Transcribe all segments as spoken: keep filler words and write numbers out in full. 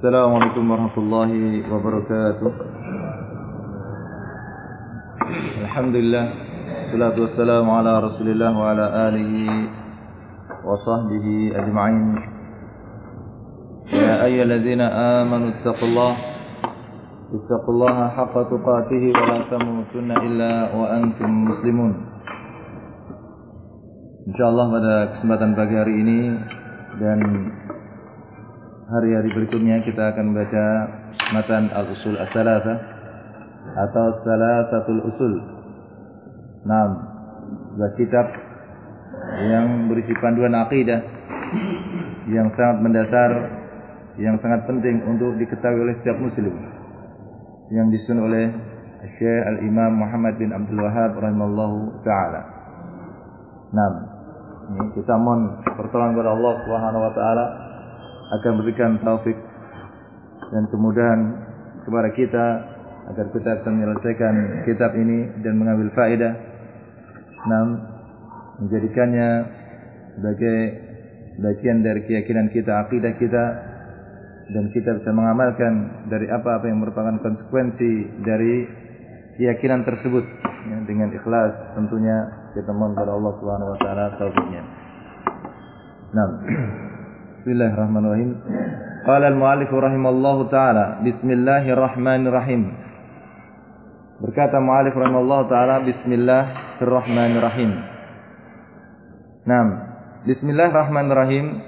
Assalamualaikum warahmatullahi wabarakatuh. Alhamdulillah, salatu wassalamu ala Rasulillah wa ala alihi wa sahbihi ajma'in. Ya ayyuhalladzina amanu ittaqullaha ittaqullaha haqqa tuqatih wa la tamutunna illa wa antum muslimun. Insyaallah pada kesempatan pagi hari ini dan hari-hari berikutnya kita akan membaca matan al-usul as-salasah atau salasatul usul. Naam, sebuah kitab yang berisi panduan akidah yang sangat mendasar, yang sangat penting untuk diketahui oleh setiap muslim, yang disusun oleh Syekh Al-Imam Muhammad bin Abdul Wahhab rahimallahu taala. Naam, kita mohon pertolongan kepada Allah Subhanahu wa taala akan berikan taufik dan kemudahan kepada kita agar kita bisa menyelesaikan kitab ini dan mengambil faedah, enam, menjadikannya sebagai bagian dari keyakinan kita, akidah kita, dan kita bisa mengamalkan dari apa-apa yang merupakan konsekuensi dari keyakinan tersebut, ya, dengan ikhlas tentunya kita mohon kepada Allah Subhanahu wa taala taufiknya. enam. Bismillahirrahmanirrahim. Qala al-mu'allif rahimallahu ta'ala, bismillahirrahmanirrahim. Berkata mu'allif rahimallahu ta'ala, bismillahirrahmanirrahim. Naam, bismillahirrahmanirrahim,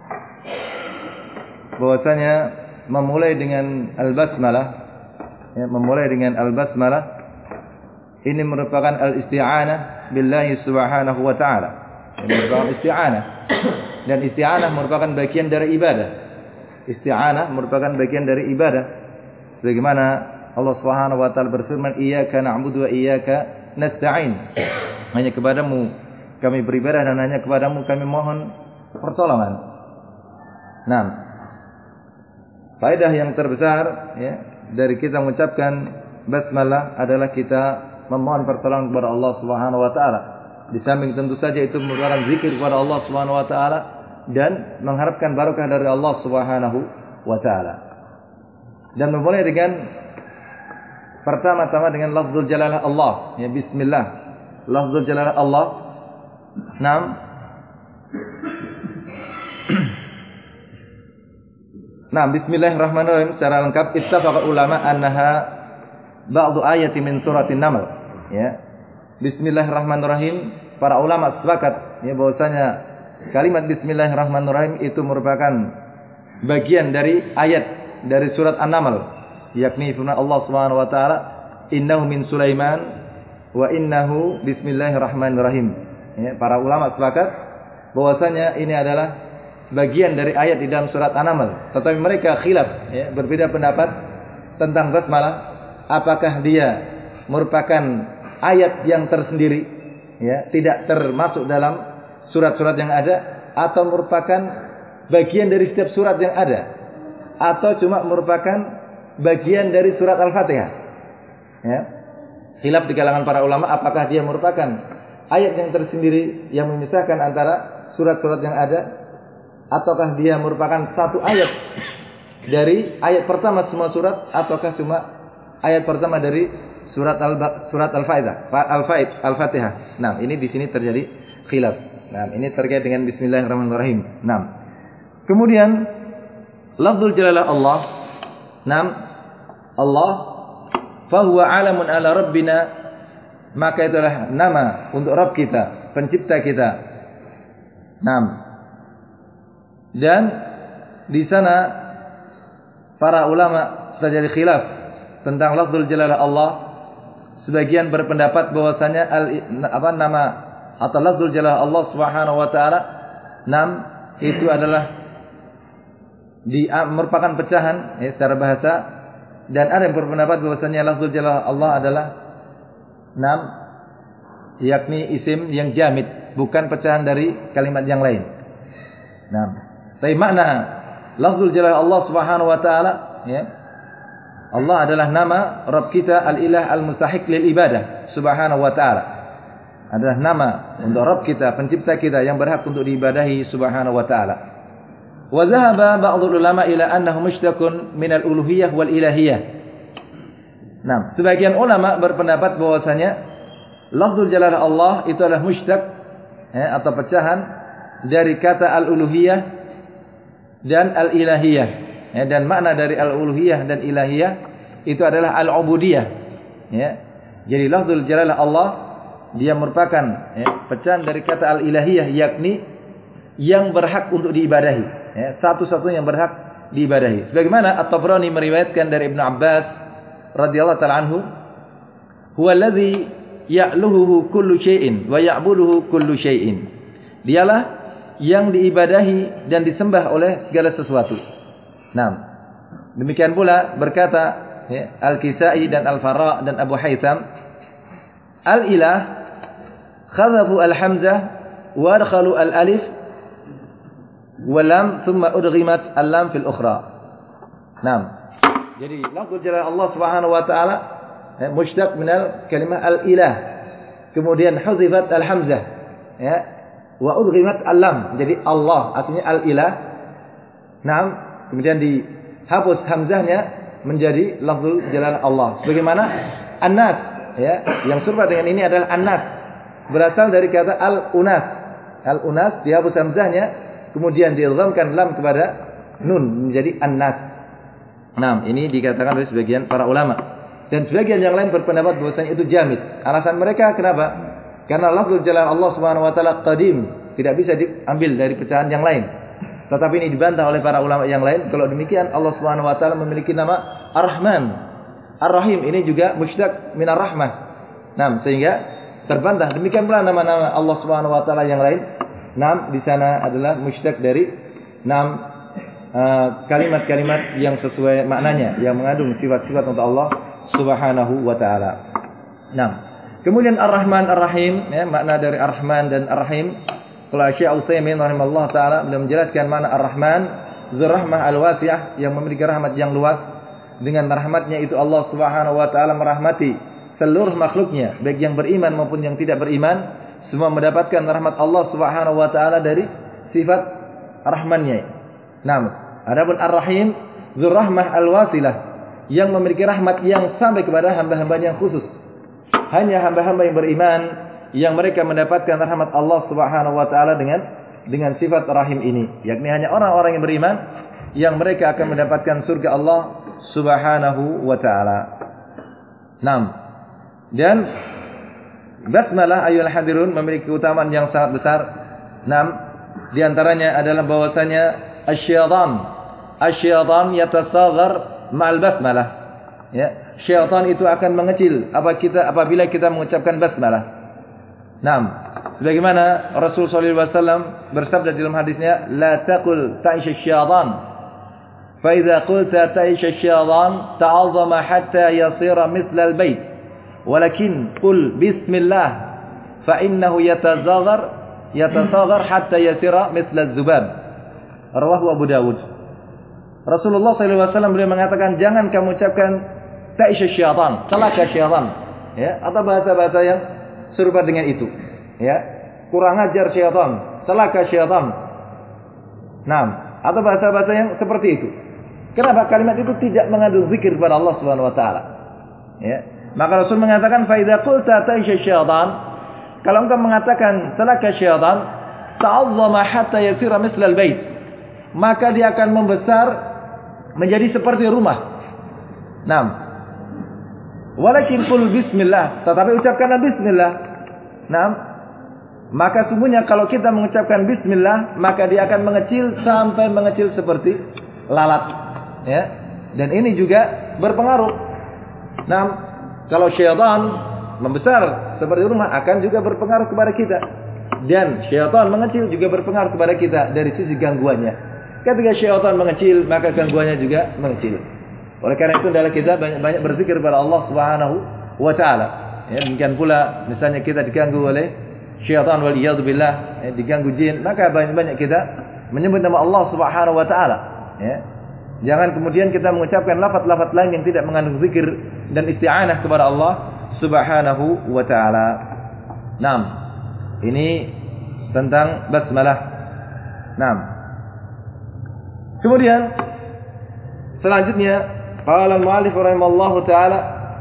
bahwasanya memulai dengan al-basmalah, ya, memulai dengan al-basmalah ini merupakan al-isti'anah billahi subhanahu wa ta'ala. Ini merupakan isti'anah, dan isti'anah merupakan bagian dari ibadah. Isti'anah merupakan bagian dari ibadah, sebagaimana Allah Subhanahu wa taala berfirman, iyyaka na'budu wa iyyaka nasta'in. Hanya kepadamu kami beribadah dan hanya kepadamu kami mohon pertolongan. Nah, faedah yang terbesar, ya, dari kita mengucapkan basmalah adalah kita memohon pertolongan kepada Allah Subhanahu wa taala. Di samping tentu saja itu merupakan zikir kepada Allah Subhanahu wa taala dan mengharapkan barokah dari Allah Subhanahu wa taala. Dan memulai dengan pertama-tama dengan lafzul jalalah Allah, ya, bismillah. Lafzul jalalah Allah. Naam. Nah, bismillahirrahmanirrahim secara lengkap ittafaqa ulama annaha ba'du ayati min suratin Naml, ya. Bismillahirrahmanirrahim, para ulama sepakat, ya, bahwasanya kalimat bismillahirrahmanirrahim itu merupakan bagian dari ayat dari surat An-Naml, yakni firman Allah Subhanahu wa taala, innahu min Sulaiman wa innahu bismillahirrahmanirrahim. Ya, para ulama sepakat bahwasanya ini adalah bagian dari ayat di dalam surat An-Naml, tetapi mereka khilaf, ya, berbeda pendapat tentang basmalah, apakah dia merupakan ayat yang tersendiri, ya, tidak termasuk dalam surat-surat yang ada, atau merupakan bagian dari setiap surat yang ada, atau cuma merupakan bagian dari surat Al-Fatihah. Ya. Khilaf di kalangan para ulama apakah dia merupakan ayat yang tersendiri yang memisahkan antara surat-surat yang ada, ataukah dia merupakan satu ayat dari ayat pertama semua surat, ataukah cuma ayat pertama dari surat al surat al-Fatihah, al-Faid, al-Fatihah. Nah, ini di sini terjadi khilaf. Nah, ini terkait dengan bismillahirrahmanirrahim. Nah, kemudian lafzul jalalah Allah. Nah, Allah fa huwa alamun ala rabbina, maka itulah nama untuk Rabb kita, pencipta kita. Nah, dan di sana para ulama terjadi khilaf tentang lafzul jalalah Allah. Sebagian berpendapat bahwasanya al, apa nama atau lafzul jalalah Allah Subhanahu wa taala, nam, itu adalah di merupakan pecahan, ya, secara bahasa, dan ada yang berpendapat bahwasanya lafzul jalalah Allah adalah nam, yakni isim yang jamid, bukan pecahan dari kalimat yang lain. Nam, tapi makna lafzul jalalah Allah Subhanahu wa taala, ya, Allah adalah nama Rabb kita, al-ilah al-mustahiq lil ibadah subhanahu wa ta'ala. adalah nama untuk Rabb kita, pencipta kita yang berhak untuk diibadahi subhanahu wa ta'ala. Wa dhahaba ba'd ulama ila annahu mushtaqun min al-uluhiyah wal ilahiyah. Nah, sebagian ulama berpendapat bahwasanya lafzul jalalah Allah itu adalah mushtaq ya, atau pecahan dari kata al-uluhiyah dan al-ilahiyah. Ya, dan makna dari al-uluhiyah dan ilahiyah itu adalah al-ubudiyah. Ya. Jadi lafzul jalalah Allah dia merupakan ya, pecahan dari kata al-ilahiyah, yakni yang berhak untuk diibadahi. Ya, satu-satunya yang berhak diibadahi. Sebagaimana At-Tabrani meriwayatkan dari Ibnu Abbas radhiyallahu ta'ala anhu, huwa alladhi ya'luhu kullu syai'in wa ya'buduhu kullu syai'in. Dialah yang diibadahi dan disembah oleh segala sesuatu. Nah, demikian pula berkata ya, Al-Kisai dan Al-Farra dan Abu Haytham, al-ilah khadhafu al-hamzah wa adkhalu al-alif wa lam thumma udghimat al-lam fil ukhra. Nah, jadi lafzul jalal Allah Subhanahu wa taala ya, mushtaq min al-kalimah al-ilah. Kemudian huzifat al-hamzah ya, wa udghimat al-lam. Jadi Allah artinya al-ilah. Naam, kemudian dihapus hamzahnya menjadi lafzul jalal Allah. Bagaimana An-Nas ya, yang serupa dengan ini adalah An-Nas. Berasal dari kata al-unas. Al-unas dihapus hamzahnya, kemudian diidghamkan lam kepada nun menjadi An-Nas. Nah, ini dikatakan oleh sebagian para ulama. Dan sebagian yang lain berpendapat bahwasanya itu jamid. Alasan mereka kenapa? Karena lafzul jalal Allah Subhanahu wa taala qadim, tidak bisa diambil dari pecahan yang lain. Tetapi ini dibantah oleh para ulama yang lain. Kalau demikian Allah Subhanahu wa taala memiliki nama Ar-Rahman. Ar-Rahim ini juga mushtaq min ar-rahmah. Nah, sehingga terbantah. Demikian pula nama-nama Allah Subhanahu wa taala yang lain. Nah, di sana adalah mushtaq dari nam kalimat-kalimat uh, yang sesuai maknanya, yang mengandung sifat-sifat untuk Allah Subhanahu wa taala. Nah, kemudian Ar-Rahman Ar-Rahim ya, makna dari Ar-Rahman dan Ar-Rahim. Kalau Syekh Utsaimin rahimahullah taala beliau menjelaskan makna Ar-Rahman, dzur-rahmah al-wasi'ah, yang memiliki rahmat yang luas. Dengan rahmatnya itu Allah Subhanahu wa taala merahmati seluruh makhluknya, baik yang beriman maupun yang tidak beriman, semua mendapatkan rahmat Allah Subhanahu wa taala dari sifat rahmannya. Nah, adapun Ar-Rahim, dzur-rahmah al-wasilah, yang memiliki rahmat yang sampai kepada hamba-hambanya yang khusus. Hanya hamba-hamba yang beriman yang mereka mendapatkan rahmat Allah Subhanahu wa taala dengan dengan sifat rahim ini, yakni hanya orang-orang yang beriman yang mereka akan mendapatkan surga Allah Subhanahu wa taala. Naam. Dan basmalah ayyuhal hadirun memiliki keutamaan yang sangat besar. Naam. Di antaranya adalah bahwasanya asy-syaitan asy-syaitan yatasaghar ma'al basmalah. Ya, syaitan itu akan mengecil apa kita apabila kita mengucapkan basmalah. Naam. Sebagaimana Rasul sallallahu alaihi wasallam bersabda dalam hadisnya, la taqul ta'isha asy-syaitan. Fa idza qulta ta'isha asy-syaitan ta'azzama hatta yasira mithla al-bait. Walakin qul bismillah fa innahu yatazaghar yatasaghar hatta yasira mithla adh-dhubab. Rawahu Abu Dawud. Rasulullah sallallahu alaihi wasallam beliau mengatakan, jangan kamu ucapkan ta'isha syaitan, celaka syaitan, ya, atau bahasa-bahasa yang serupa dengan itu, ya. Kurang ajar syaitan, celaka syaitan. Naam, atau bahasa-bahasa yang seperti itu. Kenapa kalimat itu tidak mengandung zikir kepada Allah Subhanahu wa taala? Ya. Maka Rasul mengatakan, fa idza qulta ta'isha syaitan, kalau engkau mengatakan celaka syaitan, ta'azzama hatta yasira mithla al-bait, maka dia akan membesar menjadi seperti rumah. Naam. Walakin qul bismillah, tetapi ucapkanlah bismillah. Naam. Maka sungguhnya kalau kita mengucapkan bismillah, maka dia akan mengecil sampai mengecil seperti lalat, ya. Dan ini juga berpengaruh. Naam. Kalau syaitan membesar seperti rumah, akan juga berpengaruh kepada kita. Dan syaitan mengecil juga berpengaruh kepada kita dari sisi gangguannya. Ketika syaitan mengecil, maka gangguannya juga mengecil. Oleh karena itu adalah kita banyak-banyak berzikir kepada Allah Subhanahu wa taala. Ya, demikian pula misalnya kita diganggu oleh syaitan wal iyad billah, ya, diganggu jin, maka banyak-banyak kita menyebut nama Allah Subhanahu wa taala, ya. Jangan kemudian kita mengucapkan lafaz-lafaz lain yang tidak mengandung zikir dan isti'anah kepada Allah Subhanahu wa taala. Naam. Ini tentang basmalah. Naam. Kemudian selanjutnya qala al-mu'allif rahimallahu taala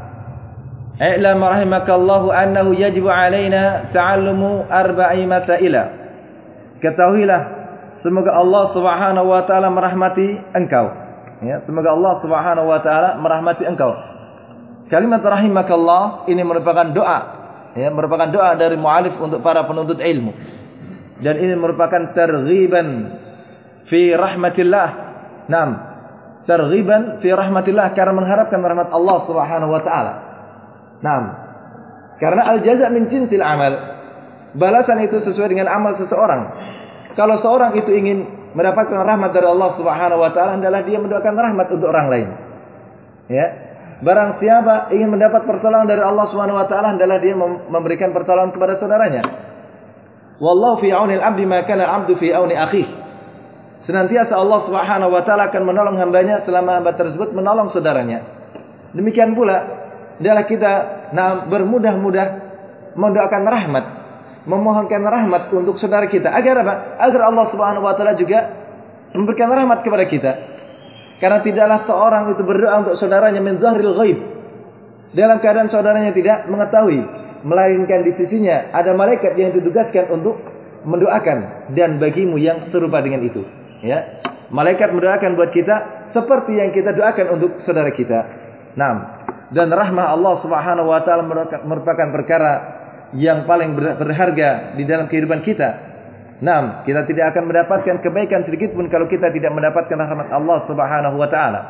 i'lam rahimakallahu annahu yajibu 'alaina ta'allumu arba'i masaila. Ketahuilah semoga Allah Subhanahu wa taala merahmati engkau. Ya, semoga Allah Subhanahu wa taala merahmati engkau. Kalimat rahimakallah ini merupakan doa, ya, merupakan doa dari mu'allif untuk para penuntut ilmu. Dan ini merupakan targhiban fi rahmatillah. Naam. Targhiban fi rahmatillah, karena mengharapkan rahmat Allah Subhanahu wa taala. Naam. Karena al-jaza' min jinsil amal. Balasan itu sesuai dengan amal seseorang. Kalau seorang itu ingin mendapatkan rahmat dari Allah Subhanahu wa taala, hendaklah dia mendoakan rahmat untuk orang lain. Ya. Barang siapa ingin mendapat pertolongan dari Allah Subhanahu wa taala, hendaklah dia memberikan pertolongan kepada saudaranya. Wallahu fi auni al-'abdi ma kana al-'abdu fi auni akhihi. Senantiasa Allah Subhanahu wa taala akan menolong hambanya selama hamba tersebut menolong saudaranya. Demikian pula adalah kita nah, bermudah-mudah mendoakan rahmat, memohonkan rahmat untuk saudara kita agar apa? Agar Allah Subhanahu wa taala juga memberikan rahmat kepada kita. Karena tidaklah seorang itu berdoa untuk saudaranya min zahril ghaib, dalam keadaan saudaranya tidak mengetahui, melainkan di sisinya ada malaikat yang ditugaskan untuk mendoakan, dan bagimu yang serupa dengan itu. Ya, malaikat mendoakan buat kita seperti yang kita doakan untuk saudara kita. Naam. Dan rahmah Allah Subhanahu wa taala merupakan perkara yang paling berharga di dalam kehidupan kita. Naam, kita tidak akan mendapatkan kebaikan sedikit pun kalau kita tidak mendapatkan rahmat Allah Subhanahu wa taala.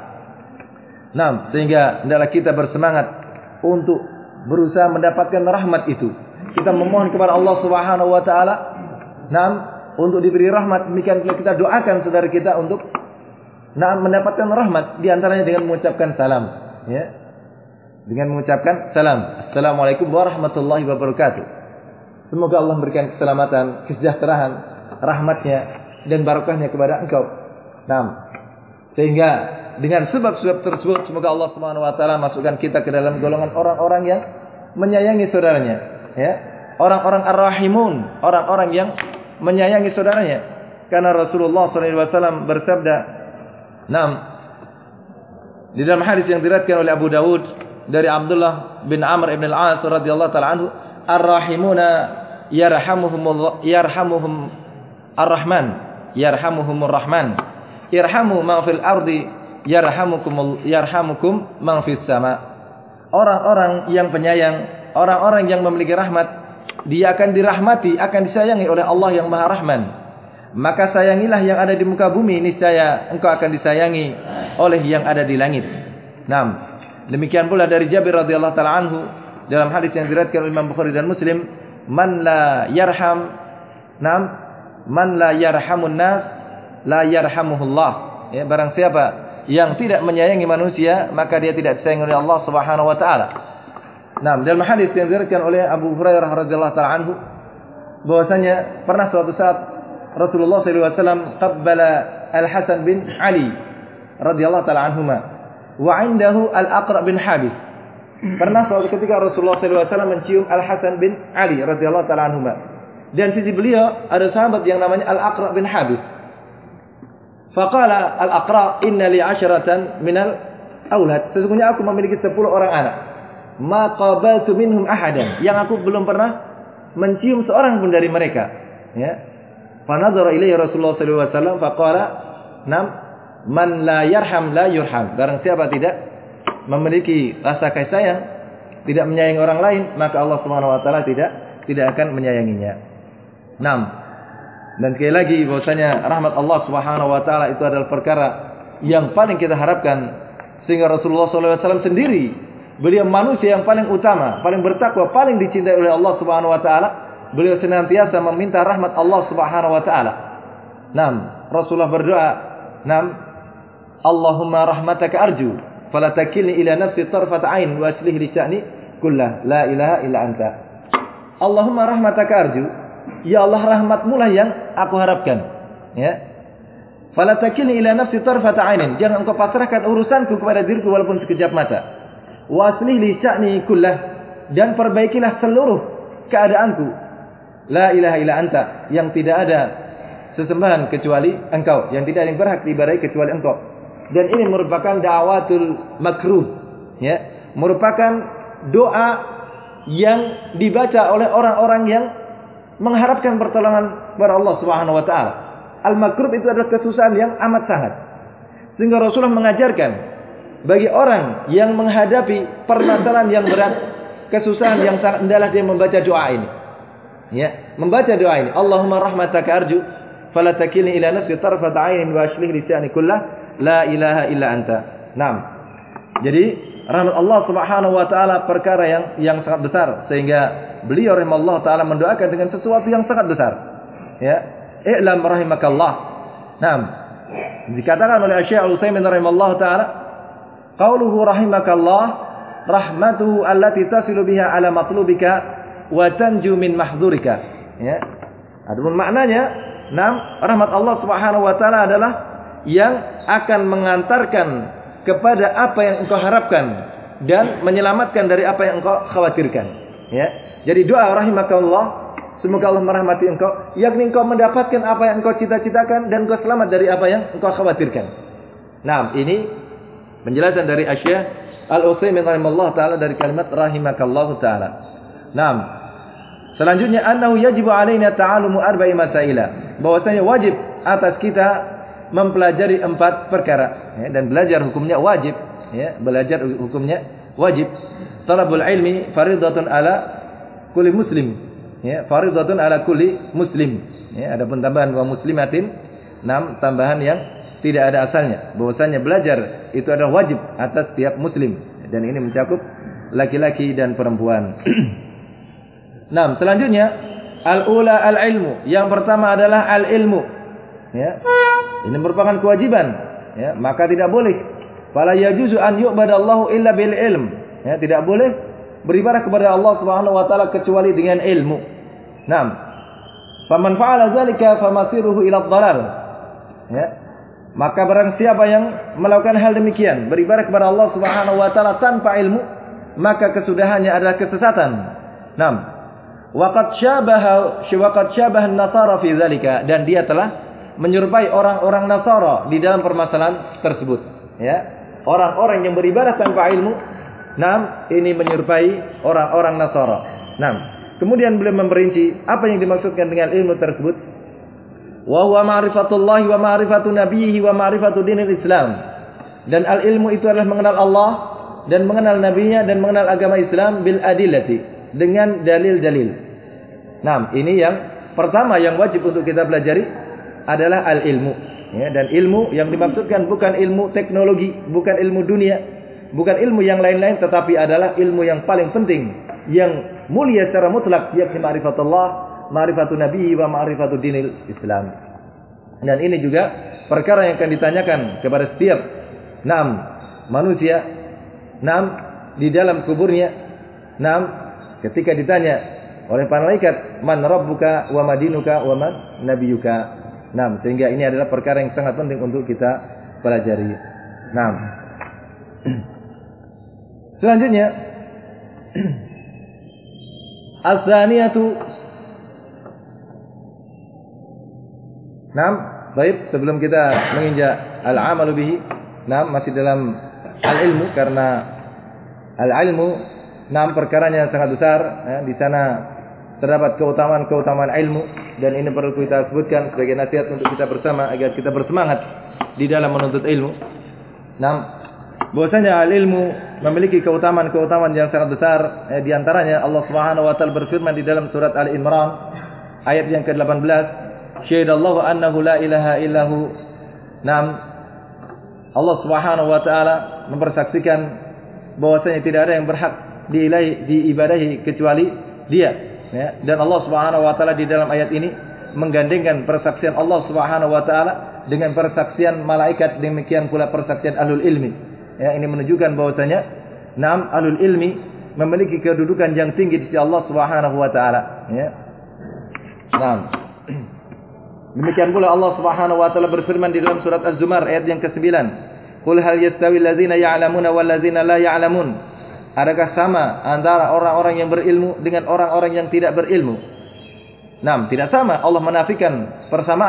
Naam, sehingga hendaklah kita bersemangat untuk berusaha mendapatkan rahmat itu. Kita memohon kepada Allah Subhanahu wa taala, naam, untuk diberi rahmat. Demikian pula kita doakan saudara kita untuk naam mendapatkan rahmat, di antaranya dengan mengucapkan salam, ya. Dengan mengucapkan salam. Assalamualaikum warahmatullahi wabarakatuh. Semoga Allah memberikan keselamatan, kesejahteraan, rahmatnya dan barakahnya kepada engkau. Naam. Sehingga dengan sebab-sebab tersebut semoga Allah Subhanahu wa taala masukkan kita ke dalam golongan orang-orang yang menyayangi saudaranya, ya. Orang-orang ar-rahimun, orang-orang yang menyayangi saudaranya. Karena Rasulullah sallallahu alaihi wasallam bersabda, naam, di dalam hadis yang diriwayatkan oleh Abu Dawud dari Abdullah bin Amr ibn al-As radhiyallahu taala anhu, ar-rahimuna yarhamuhum yarhamuhum ar-rahman yarhamuhumur rahman irhamu ma fil ardi yarhamukum yarhamukum man fis sama. Orang-orang yang penyayang, orang-orang yang memiliki rahmat, dia akan dirahmati, akan disayangi oleh Allah yang Maha Rahman. Maka sayangilah yang ada di muka bumi, niscaya engkau akan disayangi oleh yang ada di langit. Naam. Demikian pula dari Jabir radhiyallahu taala anhu dalam hadis yang diriwayatkan oleh Imam Bukhari dan Muslim, man la yarham, naam, man la yarhamun nas la yarhamuhullah. Ya, barang siapa yang tidak menyayangi manusia, maka dia tidak disayangi oleh Allah Subhanahu wa taala. Naam, dalam hadis yang diriwayatkan oleh Abu Hurairah radhiyallahu taala anhu, bahwasanya pernah suatu saat Rasulullah sallallahu alaihi wasallam qabbala Al-Hasan bin Ali radhiyallahu taala anhuma wa 'indahu Al-Aqra bin Habis. Pernah suatu ketika Rasulullah sallallahu alaihi wasallam mencium Al-Hasan bin Ali radhiyallahu taala anhuma. Dan sisi beliau ada sahabat yang namanya Al-Aqra bin Habis. Faqala Al-Aqra, inna li 'asharatan minal aulad. Sesungguhnya aku memiliki sepuluh orang anak. Ma qabaltu minhum ahadan. Yang aku belum pernah mencium seorang pun dari mereka. Ya. Fa nadhara ilayhi Rasulullah sallallahu alaihi wasallam faqala, "Nam man la yarham la yurham." Barang siapa tidak memiliki rasa kasih sayang, tidak menyayangi orang lain, maka Allah Subhanahu wa taala tidak tidak akan menyayanginya. Naam. Dan sekali lagi bahwasanya rahmat Allah Subhanahu wa taala itu adalah perkara yang paling kita harapkan, sehingga Rasulullah sallallahu alaihi wasallam sendiri, beliau manusia yang paling utama, paling bertakwa, paling dicintai oleh Allah Subhanahu wa taala, beliau senantiasa meminta rahmat Allah Subhanahu wa taala. Naam, Rasulullah berdoa, "Naam, Allahumma rahmataka arju, fala takilni ila nafsi tarfat ain wa aslih li sya'ni kullah, la ilaha illa anta." Allahumma rahmataka arju, ya Allah, rahmatmu lah yang aku harapkan. Ya. Fala takilni ila nafsi tarfat ain, jangan engkau pasrahkan urusanku kepada diriku walaupun sekejap mata. Wa aslih li sya'ni kullah, dan perbaikilah seluruh keadaanku. La ilaha illa anta, yang tidak ada sesembahan kecuali Engkau, yang tidak ada yang berhak diibadahi kecuali Engkau. Dan ini merupakan da'watul makruh, ya, merupakan doa yang dibaca oleh orang-orang yang mengharapkan pertolongan kepada Allah Subhanahu wa taala. Al-makrub itu adalah kesusahan yang amat sangat. Sehingga Rasulullah mengajarkan bagi orang yang menghadapi permasalahan yang berat, kesusahan yang sangat, hendaklah dia membaca doa ini. Ya, membaca doa ini. Allahumma rahmataka arju fala takilni ila nafsi tarfat 'ainin wa ashlih li sya'ni kullah la ilaha illa anta. Naam. Jadi rahmat Allah Subhanahu wa taala perkara yang yang sangat besar, sehingga beliau rahimahullah taala mendoakan dengan sesuatu yang sangat besar. Ya, i'lam rahimakallah. Naam. Dikatakan oleh Syekh Al-Utsaimin rahimahullah taala, qauluhu rahimakallah rahmatuhu allati tasilu biha ala matlubika wa tanju min mahdhurika. Ya. Adapun maknanya, naam, rahmat Allah Subhanahu wa taala adalah yang akan mengantarkan kepada apa yang engkau harapkan dan menyelamatkan dari apa yang engkau khawatirkan. Ya. Jadi doa rahimakallah, semoga Allah merahmati engkau, yakni engkau mendapatkan apa yang engkau cita-citakan dan engkau selamat dari apa yang engkau khawatirkan. Nah, ini penjelasan dari Asy-Syaikh Al-Utsaimin rahimahullah taala dari kalimat rahimakallahu taala. Nah, selanjutnya annahu yajibu alaina ta'alumu arba'i masaila, bahwasanya wajib atas kita mempelajari empat perkara, ya, dan belajar hukumnya wajib, ya, belajar hukumnya wajib. Talabul ilmi fardhatun ala kulli muslim, ya, fardhatun ala kulli muslim, ya, adapun tambahan wa muslimatin, enam tambahan yang tidak ada asalnya, bahwasanya belajar itu adalah wajib atas setiap muslim, dan ini mencakup laki-laki dan perempuan. Nah, selanjutnya al-ula al-ilmu, yang pertama adalah al-ilmu, ya. Ini merupakan kewajiban, ya, maka tidak boleh fala yajuzu an yu'badallahu illa bil ilm, ya, tidak boleh beribadah kepada Allah Subhanahu wa taala kecuali dengan ilmu. Naam. Faman fa'ala dzalika famasiruhu ila dhalal. Ya. Maka barang siapa yang melakukan hal demikian, beribadah kepada Allah Subhanahu wa taala tanpa ilmu, maka kesudahannya adalah kesesatan. Naam. Waqad syabaha waqad syabaha an-nasara fi dzalika, dan dia telah menyerupai orang-orang Nasara di dalam permasalahan tersebut, ya. Orang-orang yang beribadah tanpa ilmu, nam, ini menyerupai orang-orang Nasara. Nam. Kemudian beliau memperinci apa yang dimaksudkan dengan ilmu tersebut. Wa huwa ma'rifatullah wa ma'rifatu nabiyhi wa ma'rifatu dinil Islam. Dan al-ilmu itu adalah mengenal Allah dan mengenal nabinya dan mengenal agama Islam bil adillati, dengan dalil-dalil. Nam, ini yang pertama yang wajib untuk kita pelajari adalah al-ilmu, ya, dan ilmu yang dimaksudkan bukan ilmu teknologi, bukan ilmu dunia, bukan ilmu yang lain-lain, tetapi adalah ilmu yang paling penting, yang mulia secara mutlak, yakni ma'rifatullah, ma'rifatu nabi wa ma'rifatu dinil Islam. Dan ini juga perkara yang akan ditanyakan kepada setiap enam manusia, enam di dalam kuburnya, enam ketika ditanya oleh para malaikat, man rabbuka wa madinuka wa man nabiyuka. Nah, sehingga ini adalah perkara yang sangat penting untuk kita pelajari. Nah, selanjutnya as-saniyatu. Nah, baik, sebelum kita menginjak al-amalu bihi, nah, masih dalam al-ilmu, karena al-ilmu, nah, perkaranya sangat besar, ya, di sana terdapat keutamaan-keutamaan ilmu, dan ini perlu kita sebutkan sebagai nasihat untuk kita bersama agar kita bersemangat di dalam menuntut ilmu. Nah, bahwasanya al-ilmu memiliki keutamaan-keutamaan yang sangat besar. Eh, di antaranya Allah Subhanahu wa taala berfirman di dalam surat Ali Imran ayat yang ke delapan belas, "Syahidallahu annahu la ilaha illahu." Naam, Allah Subhanahu wa taala mempersaksikan bahwasanya tidak ada yang berhak diilahi, diibadahi kecuali Dia. Ya, dan Allah Subhanahu wa taala di dalam ayat ini menggandengkan persaksian Allah Subhanahu wa taala dengan persaksian malaikat, demikian pula persaksian ahlul ilmi. Ya, ini menunjukkan bahwasanya enam ahlul ilmi memiliki kedudukan yang tinggi di sisi Allah Subhanahu wa taala, ya. Nah, demikian pula Allah Subhanahu wa taala berfirman di dalam surat Az-Zumar ayat yang kesembilan, "Qul hal yastawi alladzina ya'lamuna wal ladzina la ya'lamun?" Adakah sama antara orang-orang yang berilmu dengan orang-orang yang tidak berilmu? Nah, tidak sama. Allah menafikan persamaan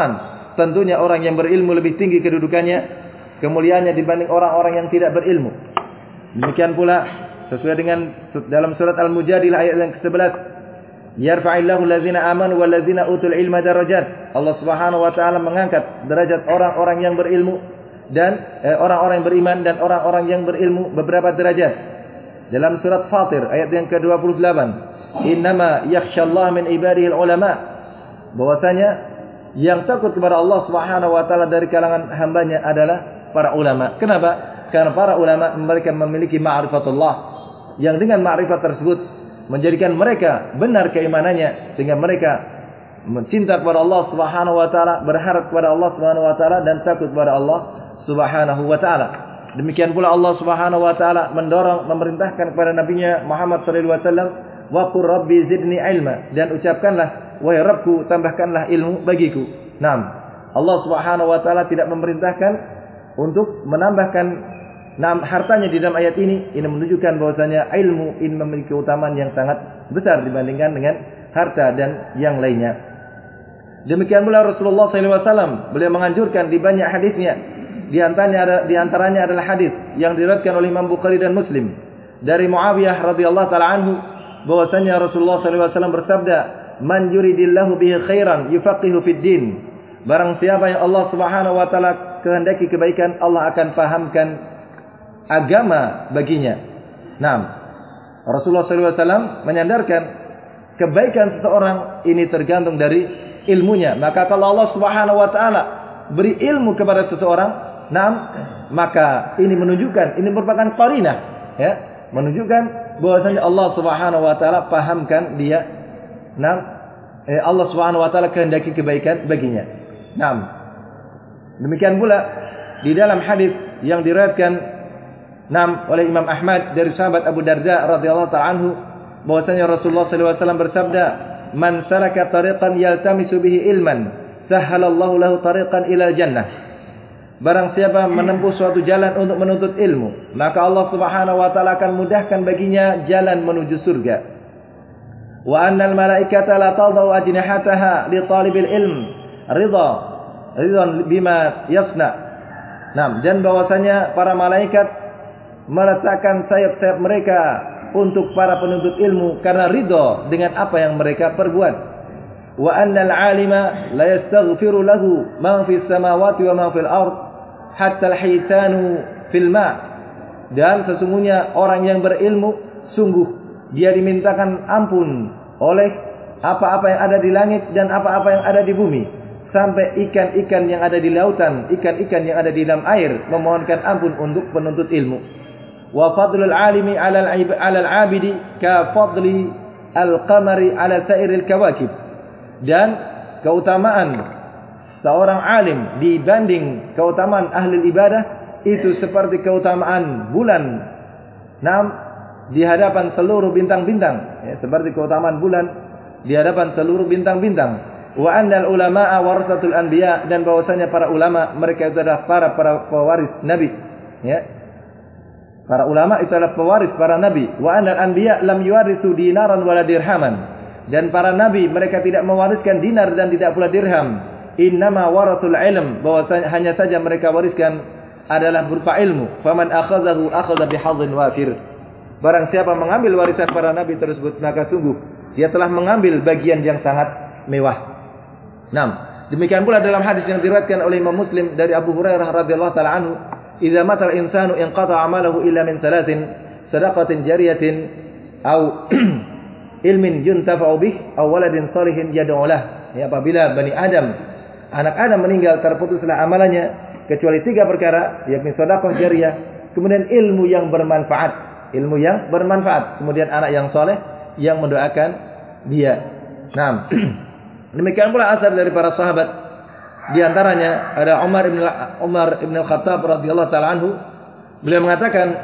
tentunya orang yang berilmu lebih tinggi kedudukannya, kemuliaannya dibanding orang-orang yang tidak berilmu. Demikian pula sesuai dengan dalam surat Al-Mujadilah ayat yang kesebelas, yarfa'illahu allazina amanu wallazina utul ilma darajat. Allah Subhanahu wa taala mengangkat derajat orang-orang yang berilmu dan eh, orang-orang yang beriman dan orang-orang yang berilmu beberapa derajat. Dalam surat Fatir ayat yang ke dua puluh delapan, innama yakhsyallaha min ibadihi ulama, bahwasanya yang takut kepada Allah Subhanahu wa taala dari kalangan hambanya adalah para ulama. Kenapa? Karena para ulama mereka memiliki ma'rifatullah, yang dengan ma'rifat tersebut menjadikan mereka benar keimanannya, sehingga mereka mencinta kepada Allah Subhanahu wa taala, berharap kepada Allah Subhanahu wa taala dan takut kepada Allah Subhanahu wa taala. Demikian pula Allah Subhanahu wa taala mendorong, memerintahkan kepada nabinya Muhammad sallallahu alaihi wasallam, wa qur rabbi zidni ilma, dan ucapkanlah, wahai Rabbku, tambahkanlah ilmu bagiku. Naam. Allah Subhanahu wa taala tidak memerintahkan untuk menambahkan Nah, hartanya di dalam ayat ini, ini menunjukkan bahwasanya ilmu ini memiliki keutamaan yang sangat besar dibandingkan dengan harta dan yang lainnya. Demikian pula Rasulullah sallallahu alaihi wasallam, beliau menganjurkan di banyak hadisnya. Di antaranya di antaranya adalah hadis yang diriwayatkan oleh Imam Bukhari dan Muslim dari Muawiyah radhiyallahu taala anhu, bahwasanya Rasulullah sallallahu alaihi wasallam bersabda, "Man yuridillahu bihi khairan yufaqihu fid din." Barang siapa yang Allah Subhanahu wa taala kehendaki kebaikan, Allah akan pahamkan agama baginya. Nah, Rasulullah sallallahu alaihi wasallam menyandarkan kebaikan seseorang ini tergantung dari ilmunya. Maka kalau Allah Subhanahu wa taala beri ilmu kepada seseorang, nah, maka ini menunjukkan, ini merupakan qarinah, ya, menunjukkan bahwasanya Allah Subhanahu wa taala pahamkan dia. Nah, eh, Allah Subhanahu wa taala kehendaki kebaikan baginya. Nah, demikian pula di dalam hadis yang diriwayatkan Nam oleh Imam Ahmad dari sahabat Abu Darda radhiyallahu ta'ala anhu, bahwasanya Rasulullah sallallahu alaihi wasallam bersabda, "Man salaka tariqan yaltamisu bihi ilman, sahhalallahu lahu tariqan ilal jannah." Barang siapa menempuh suatu jalan untuk menuntut ilmu, maka Allah Subhanahu wa taala akan mudahkan baginya jalan menuju surga. Wa annal malaikata la tadau ajnihataha li talibil ilm ridha ridhan bima yasna. Nah, dan bahwasanya para malaikat meletakkan sayap-sayap mereka untuk para penuntut ilmu karena ridha dengan apa yang mereka perbuat. Wa annal 'alima la yastaghfiru lahu ma fis samawati wa ma fil ard hatta al-hitanu fil ma'. Dan sesungguhnya orang yang berilmu sungguh dia dimintakan ampun oleh apa-apa yang ada di langit dan apa-apa yang ada di bumi, sampai ikan-ikan yang ada di lautan, ikan-ikan yang ada di dalam air memohonkan ampun untuk penuntut ilmu. Wa fadlul alimi 'ala al-'abidi ka fadli al-qamari 'ala sa'iril kawakib. Dan keutamaan seorang alim dibanding keutamaan ahli ibadah itu seperti keutamaan bulan nam di hadapan seluruh bintang-bintang, ya, seperti keutamaan bulan di hadapan seluruh bintang-bintang. Wa annal ulama'a warathatul anbiya, dan bahwasanya para ulama mereka itu adalah para para pewaris nabi, ya. Para ulama itu adalah pewaris para nabi. Wa annal anbiya lam yuwarithu dinaran wala dirhaman, dan para nabi mereka tidak mewariskan dinar dan tidak pula dirham. Innama warathul ilm, bahwasanya hanya saja mereka wariskan adalah berupa ilmu. Faman akhadhahu akhadha bihadhin wafir. Barang siapa mengambil warisan para nabi tersebut, maka sungguh dia telah mengambil bagian yang sangat mewah. Naam. Demikian pula dalam hadis yang diriwayatkan oleh Imam Muslim dari Abu Hurairah radhiyallahu taala anhu, "Idza mata al-insanu inqata'a 'amaluhu illa min thalathin, sadaqatin jariyatin aw ilmin yuntafa'u bih aw waladin salihin yad'u lah." Ya, apabila Bani Adam, anak Adam meninggal, terputuslah amalannya kecuali tiga perkara, yakni sedekah jariyah, kemudian ilmu yang bermanfaat, ilmu yang bermanfaat, kemudian anak yang soleh yang mendoakan dia. Nah, demikian pula asar dari para sahabat. Di antaranya ada Umar bin Umar bin Al-Khattab radhiyallahu taala anhu. Beliau mengatakan,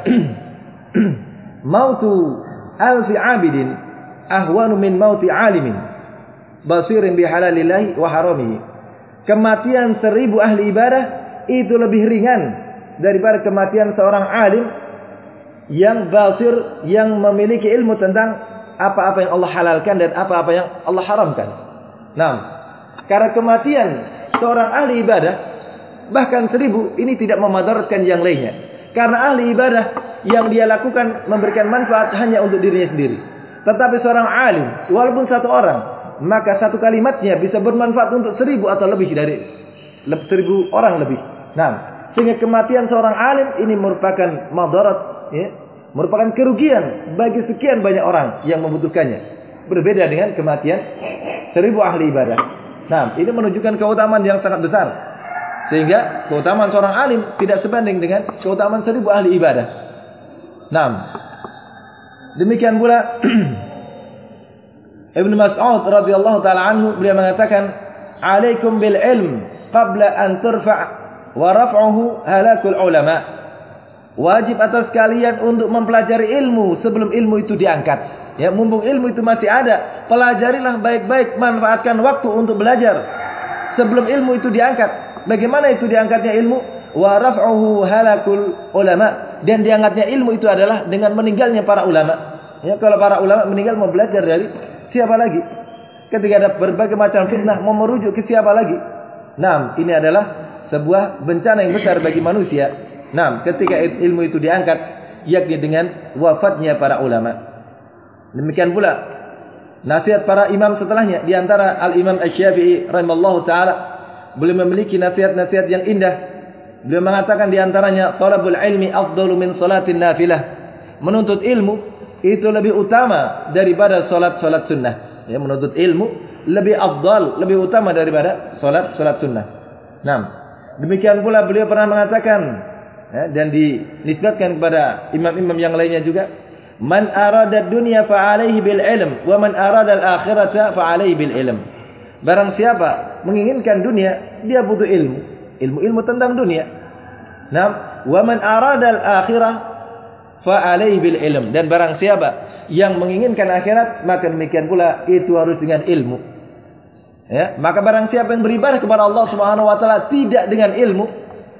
"Mautu alfi 'abidin ahwanu min mauti 'alimin basirin bi halalillahi wa haramihi." Kematian seribu ahli ibadah itu lebih ringan daripada kematian seorang alim yang basir, yang memiliki ilmu tentang apa-apa yang Allah halalkan dan apa-apa yang Allah haramkan. Nah, karena kematian seorang ahli ibadah, bahkan seribu, ini tidak memadaratkan yang lainnya. Karena ahli ibadah yang dia lakukan memberikan manfaat hanya untuk dirinya sendiri. Tetapi seorang alim, walaupun satu orang, maka satu kalimatnya bisa bermanfaat untuk seribu atau lebih dari seribu orang lebih. Nah, sehingga kematian seorang alim ini merupakan madarat, ya, merupakan kerugian bagi sekian banyak orang yang membutuhkannya. Berbeda dengan kematian seribu ahli ibadah. Nah, ini menunjukkan keutamaan yang sangat besar. Sehingga keutamaan seorang alim tidak sebanding dengan keutamaan seribu ahli ibadah. Nah, demikian pula Ibnu Mas'ud radhiyallahu taala anhu beliau mengatakan, "Alaikum bil ilm qabla an turfa' wa raf'uhu halakul ulama." Wajib atas kalian untuk mempelajari ilmu sebelum ilmu itu diangkat. Ya, mumpung ilmu itu masih ada, pelajarilah baik-baik, manfaatkan waktu untuk belajar sebelum ilmu itu diangkat. Bagaimana itu diangkatnya ilmu? Wa raf'uhu halakul ulama. Dan diangkatnya ilmu itu adalah dengan meninggalnya para ulama. Ya, kalau para ulama meninggal, mau belajar dari siapa lagi? Ketika ada berbagai macam fitnah, mau merujuk ke siapa lagi? Nah, ini adalah sebuah bencana yang besar bagi manusia. Nah, ketika ilmu itu diangkat, yakni dengan wafatnya para ulama. Demikian pula nasihat para imam setelahnya. Di antara Al-Imam Asy-Syafi'i rahimallahu taala, beliau memiliki nasihat-nasihat yang indah. Beliau mengatakan di antaranya, talabul ilmi afdalu min salatin nafilah. Menuntut ilmu itu lebih utama daripada salat-salat sunnah. Ya, menuntut ilmu lebih afdal, lebih utama daripada salat-salat sunnah. Nah, demikian pula beliau pernah mengatakan, ya, dan dinisbatkan kepada imam-imam yang lainnya juga, man arada dunya fa alaihi bil ilm wa man arada al akhirata fa alaihi bil ilm. Barang siapa menginginkan dunia, dia butuh ilmu, ilmu-ilmu tentang dunia. Nah, wa man arada al akhirah fa alaihi bil ilm. Dan barang siapa yang menginginkan akhirat, maka demikian pula itu harus dengan ilmu. Ya, maka barang siapa yang beribadah kepada Allah Subhanahu wa taala tidak dengan ilmu,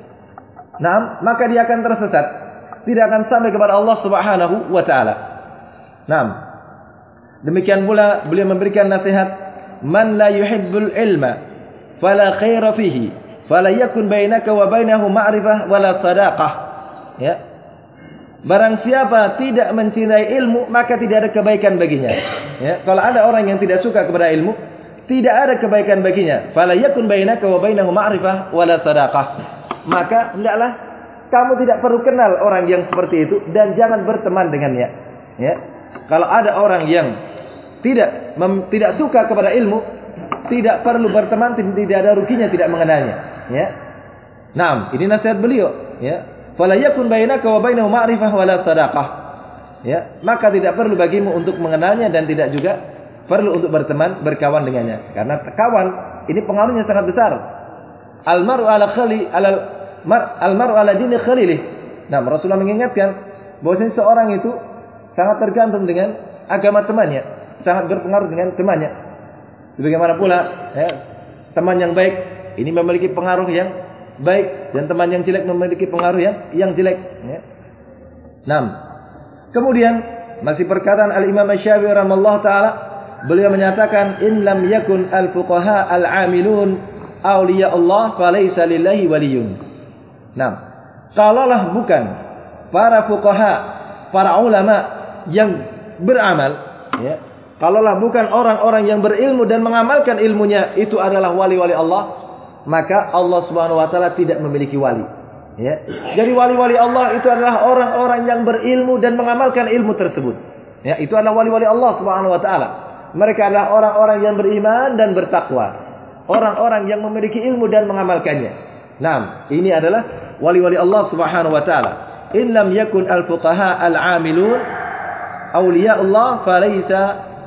nah, maka dia akan tersesat, tidak akan sampai kepada Allah Subhanahu wa taala. Nah, demikian pula beliau memberikan nasihat, man la yuhibbul ilma fala khaira fihi fala yakun bainaka wa bainahu ma'rifah wala sadaqah. Ya. Barang siapa tidak mencintai ilmu, maka tidak ada kebaikan baginya. Ya, kalau ada orang yang tidak suka kepada ilmu, tidak ada kebaikan baginya. Fala yakun bainaka wa bainahu ma'rifah wala sadaqah. Maka hendaklah kamu tidak perlu kenal orang yang seperti itu dan jangan berteman dengannya. Ya. Kalau ada orang yang tidak mem, tidak suka kepada ilmu, tidak perlu berteman, tidak ada ruginya tidak mengenalnya. Ya. Nah, ini nasihat beliau. Ya. Fala yakun bainaka wa bainahu ma'rifah wala sadaqah. Ya. Maka tidak perlu bagimu untuk mengenalnya dan tidak juga perlu untuk berteman, berkawan dengannya. Karena kawan ini pengaruhnya sangat besar. Al-mar'u ala khali ala Mar, al-mar'u ala dini khalilih. Nah, Rasulullah mengingatkan bahwasanya seorang itu sangat tergantung dengan agama temannya, sangat berpengaruh dengan temannya. Bagaimana pula, ya, teman yang baik ini memiliki pengaruh yang baik dan teman yang jelek memiliki pengaruh yang yang jelek. Ya. Nah, kemudian masih perkataan Al-Imam Asy-Syafi'i rahimallahu taala, beliau menyatakan, in lam yakun al-fuqaha al-amilun awliya Allah falaysa lillahi waliyun. Nah, kalaulah bukan para fuqaha, para ulama yang beramal, ya, kalaulah bukan orang-orang yang berilmu dan mengamalkan ilmunya itu adalah wali-wali Allah, maka Allah Subhanahu wa taala tidak memiliki wali. Ya. Jadi wali-wali Allah itu adalah orang-orang yang berilmu dan mengamalkan ilmu tersebut. Ya, itu adalah wali-wali Allah Subhanahu wa taala. Mereka adalah orang-orang yang beriman dan bertakwa, orang-orang yang memiliki ilmu dan mengamalkannya. Nah, ini adalah wali-wali Allah Subhanahu wa taala. In lam yakun al-fuqaha al-amilun awliya Allah falaysa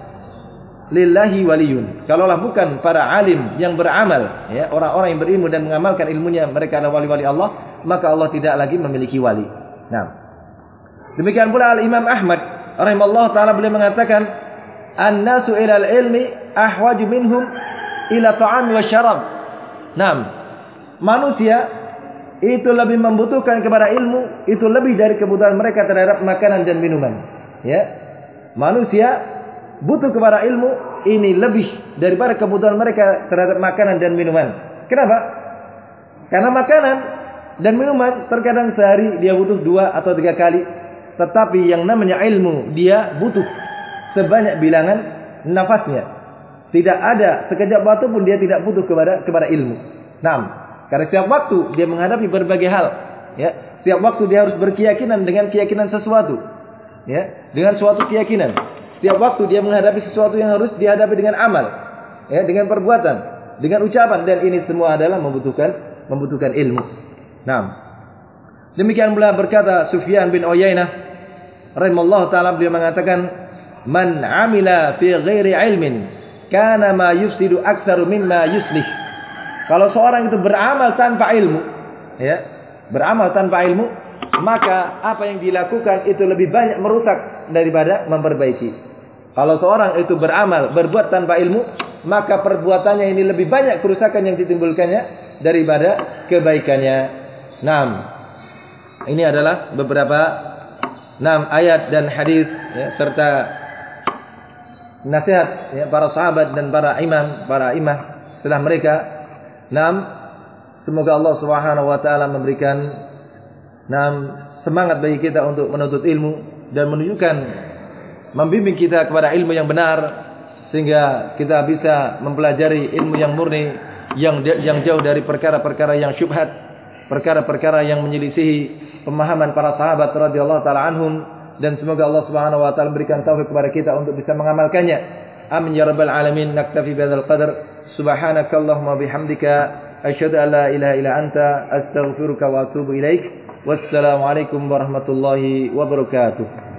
lillahi waliyun. Kalaulah bukan para alim yang beramal, ya, orang-orang yang berilmu dan mengamalkan ilmunya, mereka adalah wali-wali Allah, maka Allah tidak lagi memiliki wali. Nah, demikian pula Al-Imam Ahmad rahimallahu taala beliau mengatakan, an-nasu ila al-ilmi ahwaju minhum ila ta'am wa syarab. Nah, manusia itu lebih membutuhkan kepada ilmu, itu lebih dari kebutuhan mereka terhadap makanan dan minuman. Ya, manusia butuh kepada ilmu ini lebih daripada kebutuhan mereka terhadap makanan dan minuman. Kenapa? Karena makanan dan minuman terkadang sehari dia butuh dua atau tiga kali. Tetapi yang namanya ilmu dia butuh sebanyak bilangan nafasnya. Tidak ada sekejap waktu pun dia tidak butuh kepada kepada ilmu. Nah, karena setiap waktu dia menghadapi berbagai hal. Ya, setiap waktu dia harus berkeyakinan dengan keyakinan sesuatu. Ya, dengan suatu keyakinan. Setiap waktu dia menghadapi sesuatu yang harus dihadapi dengan amal. Ya, dengan perbuatan, dengan ucapan, dan ini semua adalah membutuhkan membutuhkan ilmu. Nah, demikian pula berkata Sufyan bin Uyainah rahimallahu taala, beliau mengatakan, "Man 'amila fi ghairi ilmin kana ma yufsidu aktsaru mimma yuslih." Kalau seorang itu beramal tanpa ilmu, ya, beramal tanpa ilmu, maka apa yang dilakukan itu lebih banyak merusak daripada memperbaiki. Kalau seorang itu beramal, berbuat tanpa ilmu, maka perbuatannya ini lebih banyak kerusakan yang ditimbulkannya daripada kebaikannya. Naam. Ini adalah beberapa enam ayat dan hadis, ya, serta nasihat, ya, para sahabat dan para imam, para imam setelah mereka. Naam, semoga Allah Subhanahu wa taala memberikan naam semangat bagi kita untuk menuntut ilmu dan menunjukkan, membimbing kita kepada ilmu yang benar, sehingga kita bisa mempelajari ilmu yang murni, yang yang jauh dari perkara-perkara yang syubhat, perkara-perkara yang menyelisihi pemahaman para sahabat radhiyallahu taala anhum, dan semoga Allah Subhanahu wa taala berikan taufik kepada kita untuk bisa mengamalkannya. Amin ya rabbal alamin. Naktafi bihadzal qadar. Subhanakallahumma bihamdika asyhadu an la ilaha illa anta astaghfiruka wa atubu ilaik. Wassalamu alaikum warahmatullahi wabarakatuh.